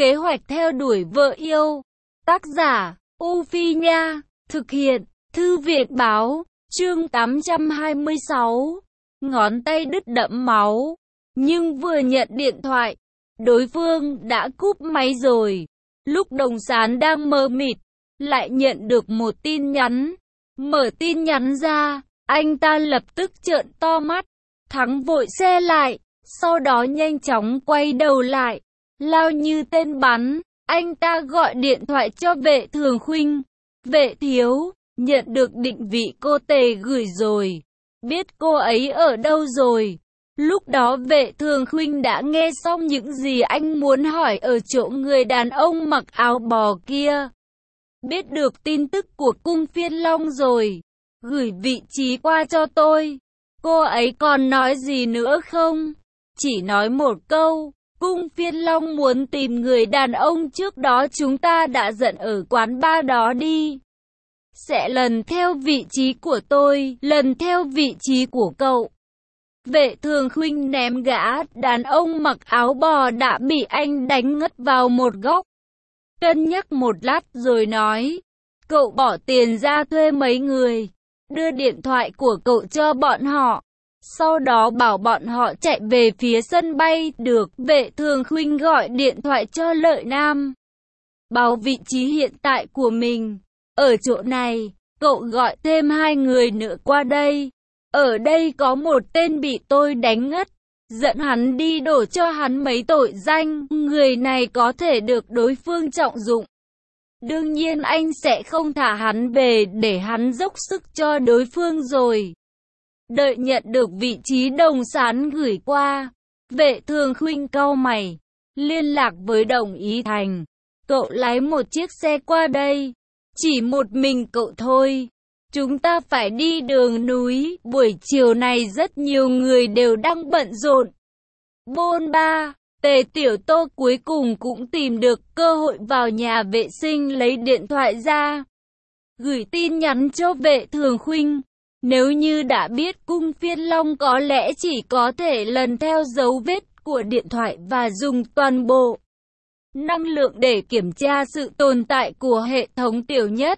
Kế hoạch theo đuổi vợ yêu. Tác giả, U Phi Nha. Thực hiện, Thư viện Báo. Chương 826. Ngón tay đứt đẫm máu. Nhưng vừa nhận điện thoại, đối phương đã cúp máy rồi. Lúc Đồng Sán đang mơ mịt, lại nhận được một tin nhắn. Mở tin nhắn ra, anh ta lập tức trợn to mắt. Thắng vội xe lại, sau đó nhanh chóng quay đầu lại, lao như tên bắn. Anh ta gọi điện thoại cho Vệ Thường Khuynh. Vệ thiếu, nhận được định vị cô Tề gửi rồi. Biết cô ấy ở đâu rồi. Lúc đó Vệ Thường Khuynh đã nghe xong những gì anh muốn hỏi ở chỗ người đàn ông mặc áo bò kia. Biết được tin tức của cung Phiên Long rồi. Gửi vị trí qua cho tôi. Cô ấy còn nói gì nữa không? Chỉ nói một câu. Cung Phiên Long muốn tìm người đàn ông trước đó chúng ta đã giận ở quán bar đó đi. Sẽ lần theo vị trí của tôi, lần theo vị trí của cậu. Vệ Thường Khuynh ném gã đàn ông mặc áo bò đã bị anh đánh ngất vào một góc. Cân nhắc một lát rồi nói, cậu bỏ tiền ra thuê mấy người, đưa điện thoại của cậu cho bọn họ. Sau đó bảo bọn họ chạy về phía sân bay. Được. Vệ Thường Khuynh gọi điện thoại cho Lợi Nam, báo vị trí hiện tại của mình. Ở chỗ này, cậu gọi thêm 2 người nữa qua đây. Ở đây có một tên bị tôi đánh ngất, dẫn hắn đi đổ cho hắn mấy tội danh. Người này có thể được đối phương trọng dụng. Đương nhiên anh sẽ không thả hắn về để hắn dốc sức cho đối phương rồi. Đợi nhận được vị trí Đồng Sán gửi qua, Vệ Thường Khuynh cau mày, liên lạc với Đồng Ý Thành. Cậu lái một chiếc xe qua đây, chỉ một mình cậu thôi. Chúng ta phải đi đường núi, buổi chiều này rất nhiều người đều đang bận rộn. Bôn ba, Tề Tiểu Tô cuối cùng cũng tìm được cơ hội vào nhà vệ sinh lấy điện thoại ra. Gửi tin nhắn cho Vệ Thường Khuynh. Nếu như đã biết cung Phiên Long có lẽ chỉ có thể lần theo dấu vết của điện thoại và dùng toàn bộ năng lượng để kiểm tra sự tồn tại của hệ thống Tiểu Nhất.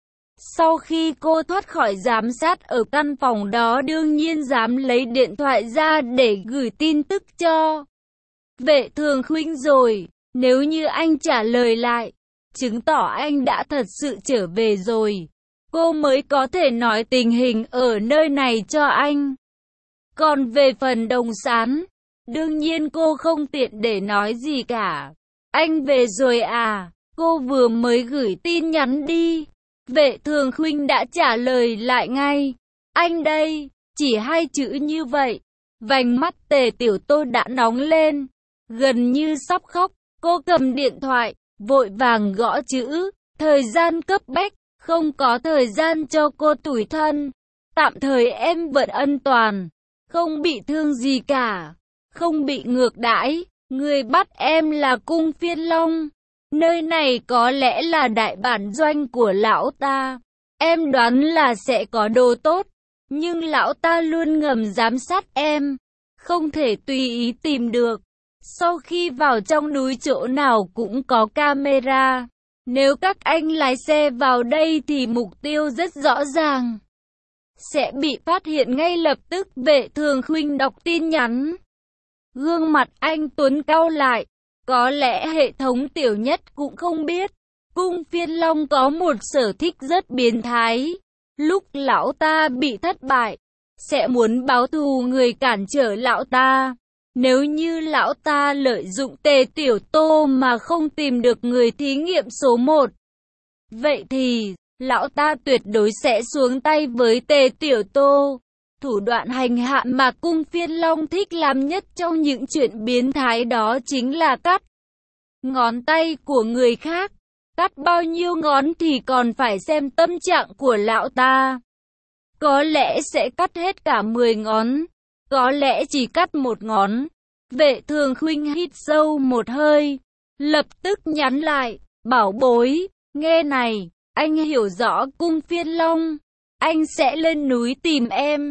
Sau khi cô thoát khỏi giám sát ở căn phòng đó đương nhiên dám lấy điện thoại ra để gửi tin tức cho Vệ Thường Khuynh rồi. Nếu như anh trả lời lại, chứng tỏ anh đã thật sự trở về rồi. Cô mới có thể nói tình hình ở nơi này cho anh. Còn về phần Đồng Sán, đương nhiên cô không tiện để nói gì cả. Anh về rồi à? Cô vừa mới gửi tin nhắn đi. Vệ Thường Khuynh đã trả lời lại ngay. Anh đây, chỉ 2 chữ như vậy. Vành mắt Tề Tiểu Tô đã nóng lên, gần như sắp khóc. Cô cầm điện thoại, vội vàng gõ chữ, thời gian cấp bách. Không có thời gian cho cô tủi thân. Tạm thời em vẫn an toàn, không bị thương gì cả, không bị ngược đãi. Người bắt em là cung Phiên Long. Nơi này có lẽ là đại bản doanh của lão ta. Em đoán là sẽ có đồ tốt, nhưng lão ta luôn ngầm giám sát em, không thể tùy ý tìm được. Sau khi vào trong núi chỗ nào cũng có camera. Nếu các anh lái xe vào đây thì mục tiêu rất rõ ràng, sẽ bị phát hiện ngay lập tức. Vệ Thường Khuynh đọc tin nhắn. Gương mặt anh Tuấn cau lại. Có lẽ hệ thống Tiểu Nhất cũng không biết, cung Phiên Long có một sở thích rất biến thái. Lúc lão ta bị thất bại, sẽ muốn báo thù người cản trở lão ta. Nếu như lão ta lợi dụng Tề Tiểu Tô mà không tìm được người thí nghiệm số 1, vậy thì lão ta tuyệt đối sẽ xuống tay với Tề Tiểu Tô. Thủ đoạn hành hạ mà cung Phiên Long thích làm nhất trong những chuyện biến thái đó chính là cắt ngón tay của người khác. Cắt bao nhiêu ngón thì còn phải xem tâm trạng của lão ta. Có lẽ sẽ cắt hết cả 10 ngón, có lẽ chỉ cắt 1 ngón. Vệ Thường Khuynh hít sâu một hơi, lập tức nhắn lại, bảo bối, nghe này, anh hiểu rõ cung Phiên Long, anh sẽ lên núi tìm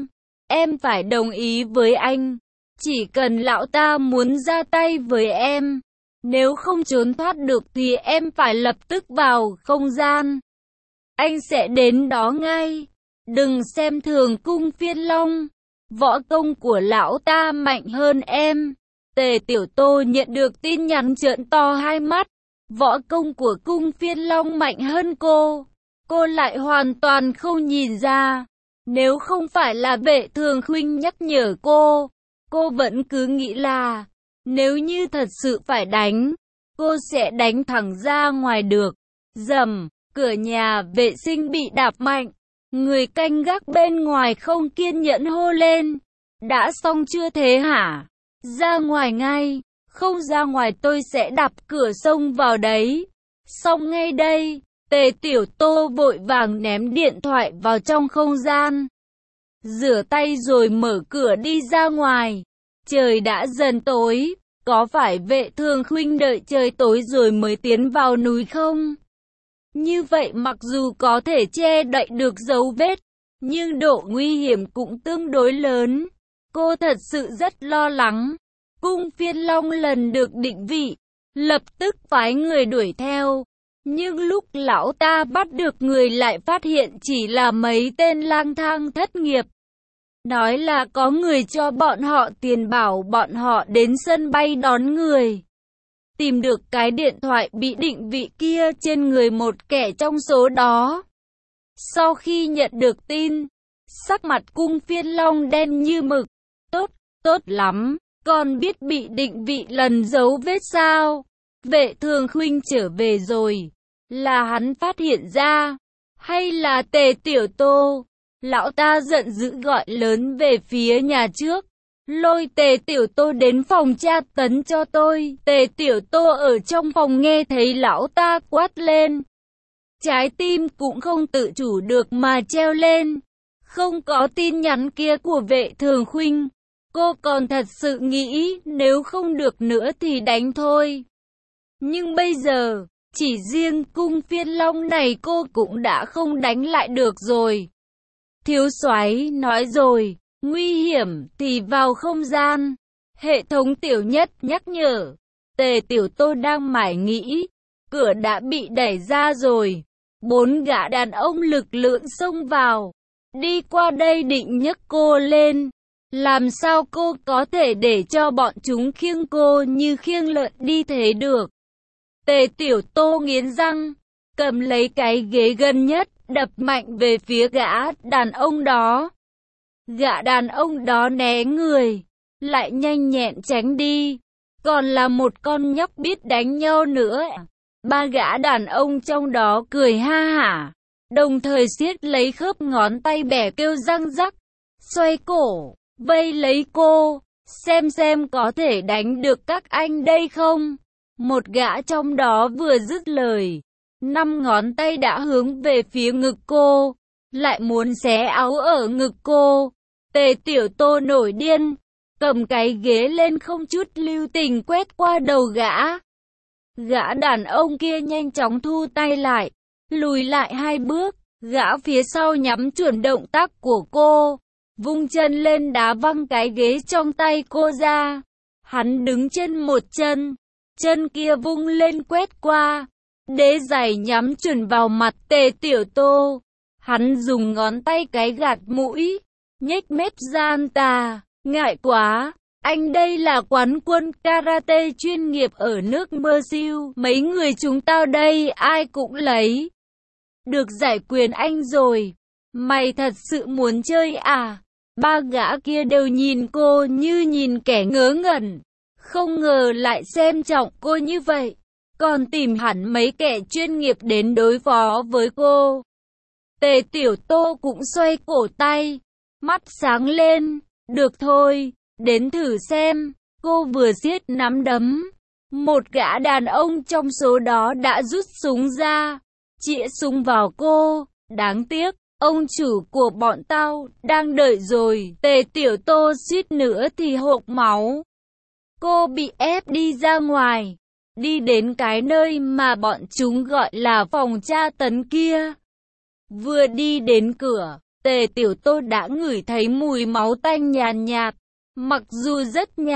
em phải đồng ý với anh, chỉ cần lão ta muốn ra tay với em, Nếu không trốn thoát được thì em phải lập tức vào không gian. Anh sẽ đến đó ngay. Đừng xem thường cung Phiên Long. Võ công của lão ta mạnh hơn em. Tề Tiểu Tô nhận được tin nhắn trợn to hai mắt. Võ công của cung Phiên Long mạnh hơn cô lại hoàn toàn không nhìn ra. Nếu không phải là Vệ Thường Khuynh nhắc nhở cô vẫn cứ nghĩ là nếu như thật sự phải đánh, cô sẽ đánh thẳng ra ngoài được. Rầm, cửa nhà vệ sinh bị đạp mạnh. Người canh gác bên ngoài không kiên nhẫn hô lên. Đã xong chưa thế hả? Ra ngoài ngay. Không ra ngoài tôi sẽ đạp cửa xông vào đấy. Xong ngay đây. Tề Tiểu Tô vội vàng ném điện thoại vào trong không gian. Rửa tay rồi mở cửa đi ra ngoài. Trời đã dần tối. Có phải Vệ Thường Khuynh đợi trời tối rồi mới tiến vào núi không? Như vậy mặc dù có thể che đậy được dấu vết, nhưng độ nguy hiểm cũng tương đối lớn. Cô thật sự rất lo lắng. Cung Phiên Long lần được định vị, lập tức phái người đuổi theo. Nhưng lúc lão ta bắt được người lại phát hiện chỉ là mấy tên lang thang thất nghiệp. Nói là có người cho bọn họ tiền bảo bọn họ đến sân bay đón người. Tìm được cái điện thoại bị định vị kia trên người một kẻ trong số đó. Sau khi nhận được tin, sắc mặt cung Phiên Long đen như mực. Tốt lắm, con biết bị định vị lần dấu vết sao? Vệ Thường Khuynh trở về rồi. Là hắn phát hiện ra, hay là Tề Tiểu Tô? Lão ta giận dữ gọi lớn về phía nhà trước. Lôi Tề Tiểu Tô đến phòng tra tấn cho tôi. Tề Tiểu Tô ở trong phòng nghe thấy lão ta quát lên. Trái tim cũng không tự chủ được mà treo lên. Không có tin nhắn kia của Vệ Thường Khuynh. Cô còn thật sự nghĩ nếu không được nữa thì đánh thôi. Nhưng bây giờ, chỉ riêng cung Phiên Long này cô cũng đã không đánh lại được rồi. Thiếu soái nói rồi, nguy hiểm thì vào không gian. Hệ thống Tiểu Nhất nhắc nhở. Tề Tiểu Tô đang mải nghĩ, cửa đã bị đẩy ra rồi. 4 gã đàn ông lực lượng xông vào, đi qua đây định nhấc cô lên. Làm sao cô có thể để cho bọn chúng khiêng cô như khiêng lợn đi thế được? Tề Tiểu Tô nghiến răng, cầm lấy cái ghế gần nhất, đập mạnh về phía gã đàn ông đó. Gã đàn ông đó né người, lại nhanh nhẹn tránh đi. Còn là một con nhóc biết đánh nhau nữa. 3 gã đàn ông trong đó cười ha hả, đồng thời siết lấy khớp ngón tay bẻ kêu răng rắc, xoay cổ, vây lấy cô, xem có thể đánh được các anh đây không. Một gã trong đó vừa dứt lời, 5 ngón tay đã hướng về phía ngực cô, lại muốn xé áo ở ngực cô. Tề Tiểu Tô nổi điên, cầm cái ghế lên không chút lưu tình quét qua đầu gã. Gã đàn ông kia nhanh chóng thu tay lại, lùi lại 2 bước, gã phía sau nhắm chuẩn động tác của cô, vung chân lên đá văng cái ghế trong tay cô ra. Hắn đứng trên một chân, chân kia vung lên quét qua, đế giày nhắm chuẩn vào mặt Tề Tiểu Tô. Hắn dùng ngón tay cái gạt mũi, nhếch mép gian tà, ngại quá. Anh đây là quán quân karate chuyên nghiệp ở nước Brazil. Mấy người chúng tao đây ai cũng lấy được giải quyền anh rồi. Mày thật sự muốn chơi à? 3 gã kia đều nhìn cô như nhìn kẻ ngớ ngẩn. Không ngờ lại xem trọng cô như vậy. Còn tìm hẳn mấy kẻ chuyên nghiệp đến đối phó với cô. Tề Tiểu Tô cũng xoay cổ tay, mắt sáng lên. Được thôi, đến thử xem. Cô vừa siết nắm đấm, một gã đàn ông trong số đó đã rút súng ra, chĩa súng vào cô. Đáng tiếc, ông chủ của bọn tao đang đợi rồi. Tề Tiểu Tô suýt nữa thì hộc máu. Cô bị ép đi ra ngoài, đi đến cái nơi mà bọn chúng gọi là phòng tra tấn kia. Vừa đi đến cửa, Tề Tiểu Tô đã ngửi thấy mùi máu tanh nhàn nhạt. Mặc dù rất nhạt,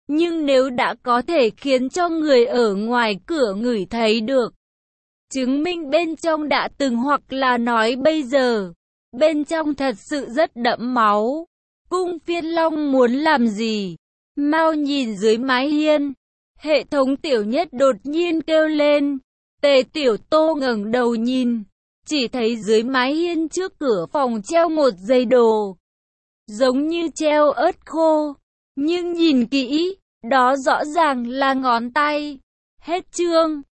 Nhưng nếu đã có thể khiến cho người ở ngoài cửa ngửi thấy được, chứng minh bên trong đã từng hoặc là nói bây giờ, bên trong thật sự rất đẫm máu. Cung Phiên Long muốn làm gì? Mau nhìn dưới mái hiên. Hệ thống Tiểu Nhất đột nhiên kêu lên. Tề Tiểu Tô ngẩng đầu nhìn, chỉ thấy dưới mái hiên trước cửa phòng treo một dây đồ, giống như treo ớt khô. Nhưng nhìn kỹ, đó rõ ràng là ngón tay. Hết chương.